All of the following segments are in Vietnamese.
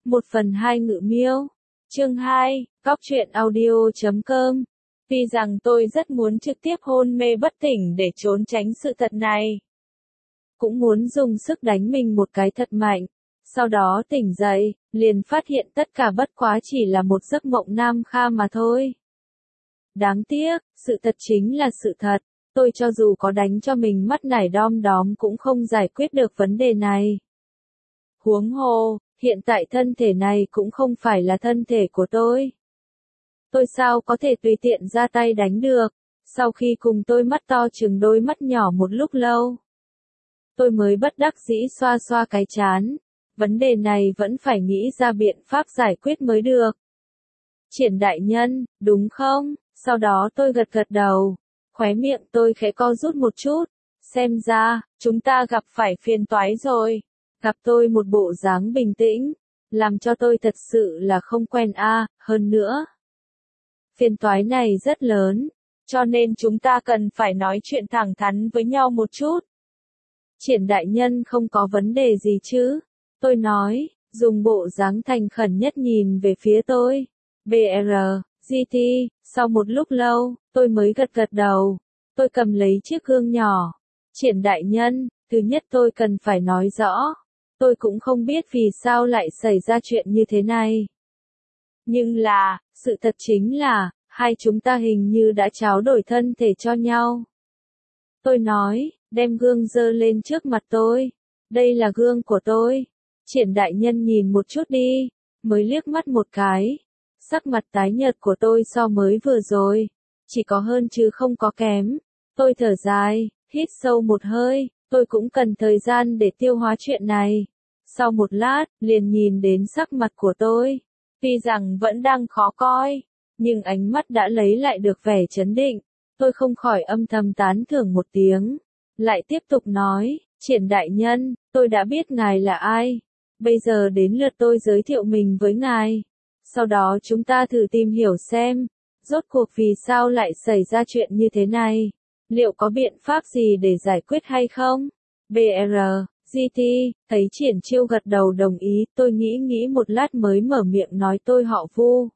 1/2 Ngự Miêu. Chương 2, Góc truyện audio.com. Tuy rằng tôi rất muốn trực tiếp hôn mê bất tỉnh để trốn tránh sự thật này. Cũng muốn dùng sức đánh mình một cái thật mạnh. Sau đó tỉnh dậy, liền phát hiện tất cả bất quá chỉ là một giấc mộng nam kha mà thôi. Đáng tiếc, sự thật chính là sự thật. Tôi cho dù có đánh cho mình mắt nải đom đóm cũng không giải quyết được vấn đề này. Huống hồ, hiện tại thân thể này cũng không phải là thân thể của tôi. Tôi sao có thể tùy tiện ra tay đánh được, sau khi cùng tôi mắt to chừng đôi mắt nhỏ một lúc lâu. Tôi mới bất đắc dĩ xoa xoa cái trán, vấn đề này vẫn phải nghĩ ra biện pháp giải quyết mới được. Triển đại nhân, đúng không? Sau đó tôi gật gật đầu, khóe miệng tôi khẽ co rút một chút, xem ra, chúng ta gặp phải phiền toái rồi. Gặp tôi một bộ dáng bình tĩnh, làm cho tôi thật sự là không quen hơn nữa. Phiền toái này rất lớn, cho nên chúng ta cần phải nói chuyện thẳng thắn với nhau một chút. Triển đại nhân không có vấn đề gì chứ? Tôi nói, dùng bộ dáng thành khẩn nhất nhìn về phía tôi. BR, GT, sau một lúc lâu, tôi mới gật gật đầu. Tôi cầm lấy chiếc gương nhỏ. Triển đại nhân, thứ nhất tôi cần phải nói rõ. Tôi cũng không biết vì sao lại xảy ra chuyện như thế này. Nhưng là, sự thật chính là, hai chúng ta hình như đã tráo đổi thân thể cho nhau. Tôi nói, đem gương giơ lên trước mặt tôi. Đây là gương của tôi. Triển đại nhân nhìn một chút đi, mới liếc mắt một cái. Sắc mặt tái nhợt của tôi so mới vừa rồi, chỉ có hơn chứ không có kém. Tôi thở dài, hít sâu một hơi, tôi cũng cần thời gian để tiêu hóa chuyện này. Sau một lát, liền nhìn đến sắc mặt của tôi. Tuy rằng vẫn đang khó coi, nhưng ánh mắt đã lấy lại được vẻ trấn định. Tôi không khỏi âm thầm tán thưởng một tiếng. Lại tiếp tục nói, Triển đại nhân, tôi đã biết ngài là ai. Bây giờ đến lượt tôi giới thiệu mình với ngài. Sau đó chúng ta thử tìm hiểu xem, rốt cuộc vì sao lại xảy ra chuyện như thế này. Liệu có biện pháp gì để giải quyết hay không? BR, GT, thấy Triển Chiêu gật đầu đồng ý, tôi nghĩ một lát mới mở miệng nói tôi họ Vu.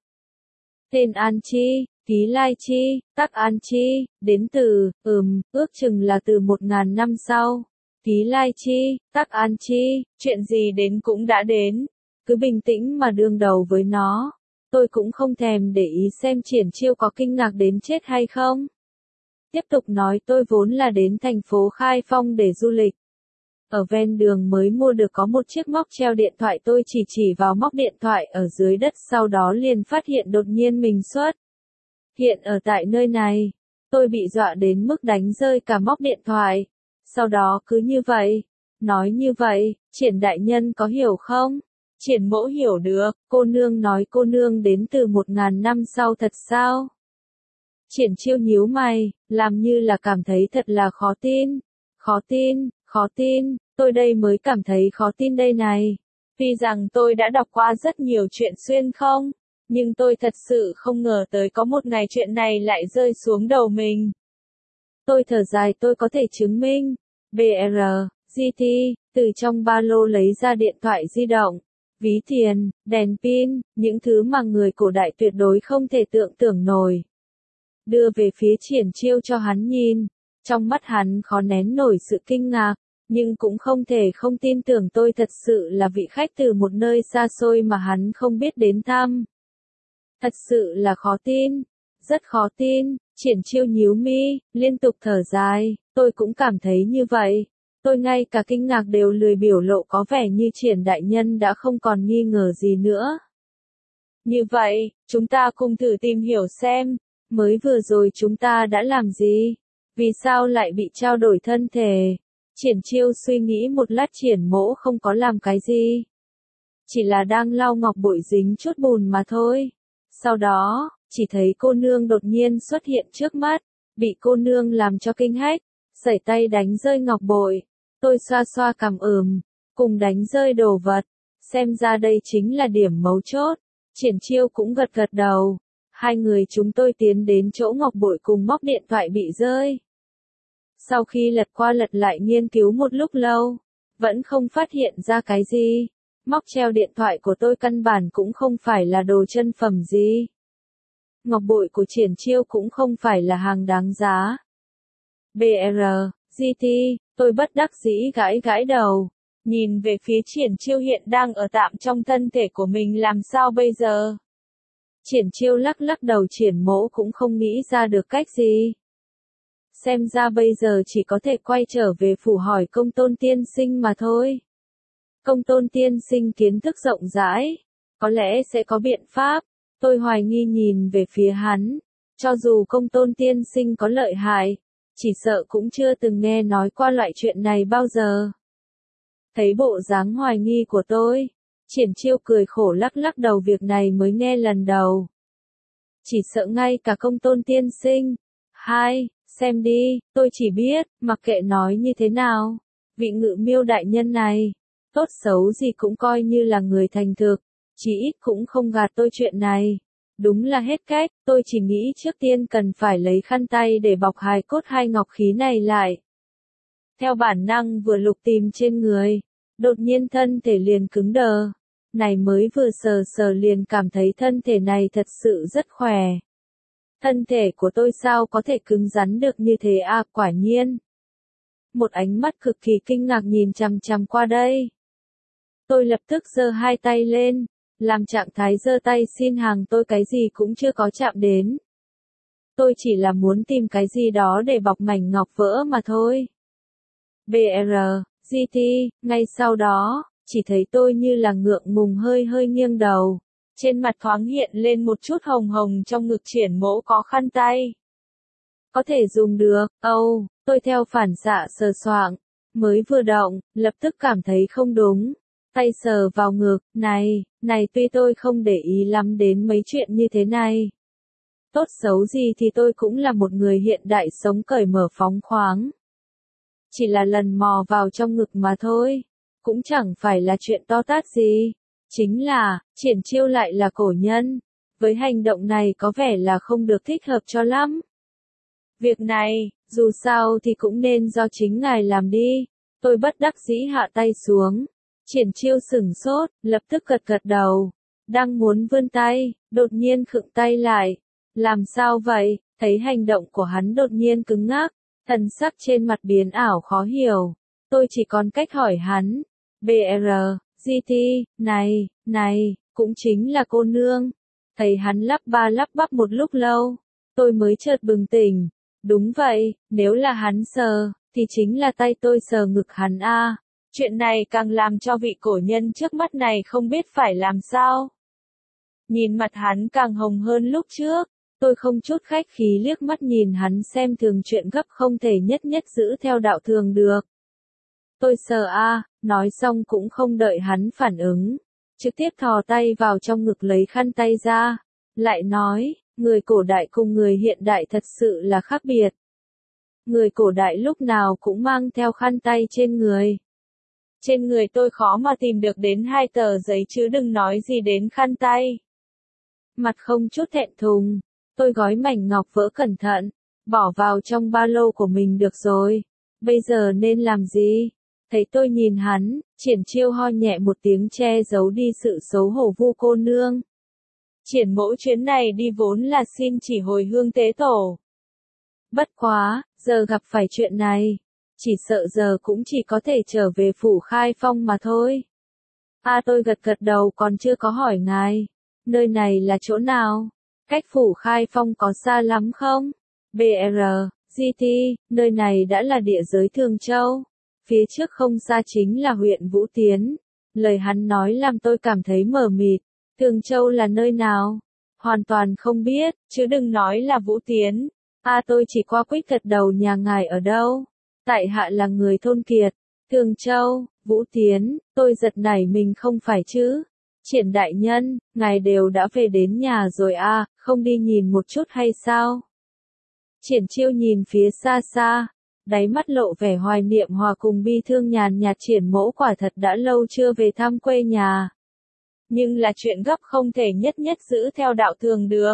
Tên An Chi, ký Lai Chi, tác An Chi, đến từ, ước chừng là từ 1000 năm sau. Ký Lai Chi, tác An Chi, chuyện gì đến cũng đã đến. Cứ bình tĩnh mà đương đầu với nó. Tôi cũng không thèm để ý xem Triển Chiêu có kinh ngạc đến chết hay không. Tiếp tục nói tôi vốn là đến thành phố Khai Phong để du lịch. Ở ven đường mới mua được có một chiếc móc treo điện thoại, tôi chỉ vào móc điện thoại ở dưới đất, sau đó liền phát hiện đột nhiên mình xuất hiện ở tại nơi này. Tôi bị dọa đến mức đánh rơi cả móc điện thoại. Sau đó cứ như vậy, nói như vậy, Triển đại nhân có hiểu không? Triển mẫu hiểu được, cô nương nói cô nương đến từ 1000 năm sau thật sao? Triển Chiêu nhíu mày, làm như là cảm thấy thật là khó tin. Khó tin, tôi đây mới cảm thấy khó tin đây này. Tuy rằng tôi đã đọc qua rất nhiều chuyện xuyên không, nhưng tôi thật sự không ngờ tới có một ngày chuyện này lại rơi xuống đầu mình. Tôi thở dài, tôi có thể chứng minh. BR, GT, từ trong ba lô lấy ra điện thoại di động, ví tiền, đèn pin, những thứ mà người cổ đại tuyệt đối không thể tưởng nổi. Đưa về phía Triển Chiêu cho hắn nhìn, trong mắt hắn khó nén nổi sự kinh ngạc, nhưng cũng không thể không tin tưởng tôi thật sự là vị khách từ một nơi xa xôi mà hắn không biết đến thăm. Thật sự là khó tin, rất khó tin. Triển Chiêu nhíu mi, liên tục thở dài, tôi cũng cảm thấy như vậy. Tôi ngay cả kinh ngạc đều lười biểu lộ, có vẻ như Triển đại nhân đã không còn nghi ngờ gì nữa. Như vậy, chúng ta cùng thử tìm hiểu xem, mới vừa rồi chúng ta đã làm gì? Vì sao lại bị trao đổi thân thể? Triển Chiêu suy nghĩ một lát, Triển mỗ không có làm cái gì. Chỉ là đang lau ngọc bội dính chút bùn mà thôi. Sau đó, chỉ thấy cô nương đột nhiên xuất hiện trước mắt, bị cô nương làm cho kinh hách, sẩy tay đánh rơi ngọc bội. Tôi xoa xoa cằm cùng đánh rơi đồ vật. Xem ra đây chính là điểm mấu chốt. Triển Chiêu cũng gật gật đầu. Hai người chúng tôi tiến đến chỗ ngọc bội cùng móc điện thoại bị rơi. Sau khi lật qua lật lại nghiên cứu một lúc lâu, vẫn không phát hiện ra cái gì. Móc treo điện thoại của tôi căn bản cũng không phải là đồ chân phẩm gì. Ngọc bội của Triển Chiêu cũng không phải là hàng đáng giá. BR, GT, tôi bất đắc dĩ gãi gãi đầu. Nhìn về phía Triển Chiêu hiện đang ở tạm trong thân thể của mình làm sao bây giờ? Triển Chiêu lắc lắc đầu, Triển Mỗ cũng không nghĩ ra được cách gì. Xem ra bây giờ chỉ có thể quay trở về phủ hỏi Công Tôn tiên sinh mà thôi. Công Tôn tiên sinh kiến thức rộng rãi, có lẽ sẽ có biện pháp. Tôi hoài nghi nhìn về phía hắn, cho dù Công Tôn tiên sinh có lợi hại, chỉ sợ cũng chưa từng nghe nói qua loại chuyện này bao giờ. Thấy bộ dáng hoài nghi của tôi, Triển Chiêu cười khổ lắc lắc đầu, việc này mới nghe lần đầu. Chỉ sợ ngay cả Công Tôn tiên sinh. Xem đi, tôi chỉ biết, mặc kệ nói như thế nào, vị Ngự Miêu đại nhân này, tốt xấu gì cũng coi như là người thành thực, chỉ ít cũng không gạt tôi chuyện này. Đúng là hết cách, tôi chỉ nghĩ trước tiên cần phải lấy khăn tay để bọc hài cốt hai ngọc khí này lại. Theo bản năng vừa lục tìm trên người, đột nhiên thân thể liền cứng đờ. Này mới vừa sờ sờ liền cảm thấy thân thể này thật sự rất khỏe. Thân thể của tôi sao có thể cứng rắn được như thế à, quả nhiên. Một ánh mắt cực kỳ kinh ngạc nhìn chằm chằm qua đây. Tôi lập tức giơ hai tay lên, làm trạng thái giơ tay xin hàng, tôi cái gì cũng chưa có chạm đến. Tôi chỉ là muốn tìm cái gì đó để bọc mảnh ngọc vỡ mà thôi. BR, GT, ngay sau đó, chỉ thấy tôi như là ngượng ngùng hơi hơi nghiêng đầu. Trên mặt thoáng hiện lên một chút hồng hồng, trong ngực Triển Mỗ có khăn tay. Có thể dùng được, tôi theo phản xạ sờ soạng, mới vừa động, lập tức cảm thấy không đúng. Tay sờ vào ngực, này tuy tôi không để ý lắm đến mấy chuyện như thế này. Tốt xấu gì thì tôi cũng là một người hiện đại sống cởi mở phóng khoáng. Chỉ là lần mò vào trong ngực mà thôi, cũng chẳng phải là chuyện to tát gì. Chính là, Triển Chiêu lại là cổ nhân, với hành động này có vẻ là không được thích hợp cho lắm. Việc này, dù sao thì cũng nên do chính ngài làm đi. Tôi bất đắc dĩ hạ tay xuống. Triển Chiêu sửng sốt, lập tức gật gật đầu. Đang muốn vươn tay, đột nhiên khựng tay lại. Làm sao vậy? Thấy hành động của hắn đột nhiên cứng ngắc, thần sắc trên mặt biến ảo khó hiểu. Tôi chỉ còn cách hỏi hắn. BR, GT, này, cũng chính là cô nương. Thấy hắn lắp ba lắp bắp một lúc lâu, tôi mới chợt bừng tỉnh. Đúng vậy, nếu là hắn sờ, thì chính là tay tôi sờ ngực hắn a. Chuyện này càng làm cho vị cổ nhân trước mắt này không biết phải làm sao. Nhìn mặt hắn càng hồng hơn lúc trước, tôi không chút khách khí liếc mắt nhìn hắn xem thường, chuyện gấp không thể nhất nhất giữ theo đạo thường được. Tôi sờ nói xong cũng không đợi hắn phản ứng, trực tiếp thò tay vào trong ngực lấy khăn tay ra, lại nói, người cổ đại cùng người hiện đại thật sự là khác biệt. Người cổ đại lúc nào cũng mang theo khăn tay trên người. Trên người tôi khó mà tìm được đến 2 tờ giấy chứ đừng nói gì đến khăn tay. Mặt không chút thẹn thùng, tôi gói mảnh ngọc vỡ cẩn thận, bỏ vào trong ba lô của mình được rồi. Bây giờ nên làm gì? Thấy tôi nhìn hắn, Triển Chiêu ho nhẹ một tiếng che giấu đi sự xấu hổ, vu cô nương. Triển Mỗ chuyến này đi vốn là xin chỉ hồi hương tế tổ. Bất quá, giờ gặp phải chuyện này, chỉ sợ giờ cũng chỉ có thể trở về phủ Khai Phong mà thôi. Tôi gật gật đầu, còn chưa có hỏi ngài, nơi này là chỗ nào? Cách phủ Khai Phong có xa lắm không? BR, GT, nơi này đã là địa giới Thường Châu. Phía trước không xa chính là huyện Vũ Tiến. Lời hắn nói làm tôi cảm thấy mờ mịt. Thường Châu là nơi nào? Hoàn toàn không biết, chứ đừng nói là Vũ Tiến. Tôi chỉ qua quýt gật đầu, nhà ngài ở đâu? Tại hạ là người thôn Kiệt. Thường Châu, Vũ Tiến, tôi giật nảy mình, không phải chứ? Triển đại nhân, ngài đều đã về đến nhà rồi không đi nhìn một chút hay sao? Triển Chiêu nhìn phía xa xa, đáy mắt lộ vẻ hoài niệm hòa cùng bi thương nhàn nhạt. Triển Mỗ quả thật đã lâu chưa về thăm quê nhà. Nhưng là chuyện gấp không thể nhất nhất giữ theo đạo thường được.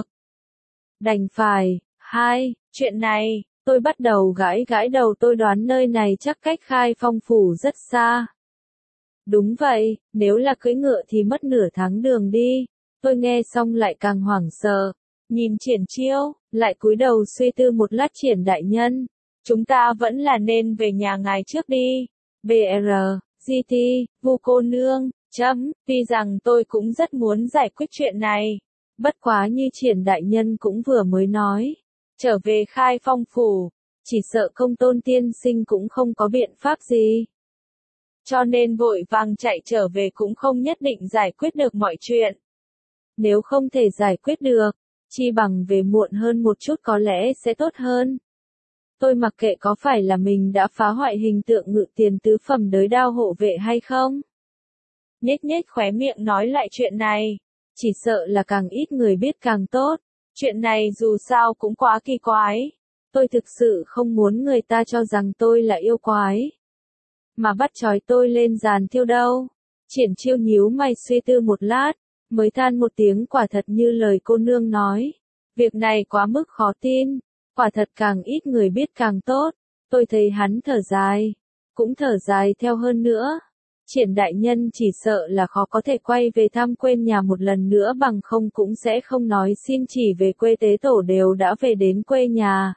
Đành phải, chuyện này, tôi bắt đầu gãi gãi đầu, tôi đoán nơi này chắc cách Khai Phong phủ rất xa. Đúng vậy, nếu là cưỡi ngựa thì mất nửa tháng đường đi. Tôi nghe xong lại càng hoảng sợ. Nhìn Triển Chiêu, lại cúi đầu suy tư một lát. Triển đại nhân, chúng ta vẫn là nên về nhà ngài trước đi. BR, GT, Vu cô nương, tuy rằng tôi cũng rất muốn giải quyết chuyện này. Bất quá như Triển đại nhân cũng vừa mới nói, trở về Khai Phong phủ, chỉ sợ Công Tôn tiên sinh cũng không có biện pháp gì. Cho nên vội vàng chạy trở về cũng không nhất định giải quyết được mọi chuyện. Nếu không thể giải quyết được, chi bằng về muộn hơn một chút có lẽ sẽ tốt hơn. Tôi mặc kệ có phải là mình đã phá hoại hình tượng Ngự Tiền tứ phẩm đới đao hộ vệ hay không. Nhếch nhếch khóe miệng nói lại chuyện này, chỉ sợ là càng ít người biết càng tốt. Chuyện này dù sao cũng quá kỳ quái. Tôi thực sự không muốn người ta cho rằng tôi là yêu quái, mà bắt trói tôi lên giàn thiêu đâu. Triển Chiêu nhíu mày suy tư một lát, mới than một tiếng. Quả thật như lời cô nương nói, việc này quá mức khó tin, quả thật càng ít người biết càng tốt. Tôi thấy hắn thở dài, cũng thở dài theo hơn nữa. Triển đại nhân chỉ sợ là khó có thể quay về thăm quê nhà một lần nữa, bằng không cũng sẽ không nói xin chỉ về quê tế tổ đều đã về đến quê nhà.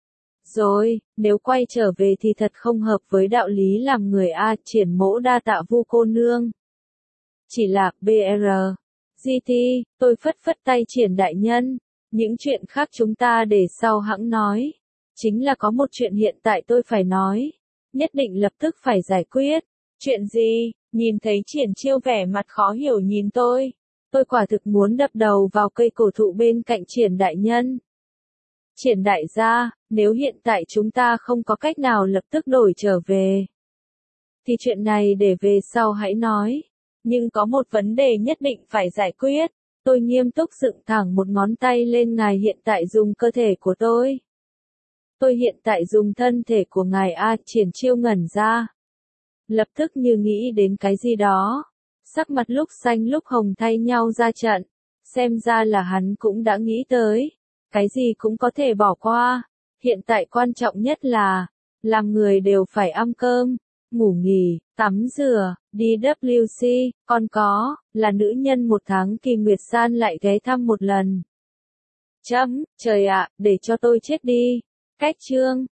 Rồi, nếu quay trở về thì thật không hợp với đạo lý làm người a. Triển mỗ đa tạ Vu cô nương. Chỉ là, BR, GT, tôi phất phất tay. Triển đại nhân, những chuyện khác chúng ta để sau hẵng nói. Chính là có một chuyện hiện tại tôi phải nói, nhất định lập tức phải giải quyết. Chuyện gì? Nhìn thấy Triển Chiêu vẻ mặt khó hiểu nhìn tôi quả thực muốn đập đầu vào cây cổ thụ bên cạnh. Triển đại nhân, Triển đại gia, nếu hiện tại chúng ta không có cách nào lập tức đổi trở về, thì chuyện này để về sau hãy nói. Nhưng có một vấn đề nhất định phải giải quyết. Tôi nghiêm túc dựng thẳng một ngón tay lên. Ngài hiện tại dùng cơ thể của tôi. Tôi hiện tại dùng thân thể của ngài a. Triển Chiêu ngẩn ra, lập tức như nghĩ đến cái gì đó. Sắc mặt lúc xanh lúc hồng thay nhau ra trận. Xem ra là hắn cũng đã nghĩ tới. Cái gì cũng có thể bỏ qua. Hiện tại quan trọng nhất là, làm người đều phải ăn cơm, ngủ nghỉ, tắm rửa, đi WC, còn có, là nữ nhân một tháng Kỳ Nguyệt San lại ghé thăm một lần. Trời ạ, để cho tôi chết đi. Cách chương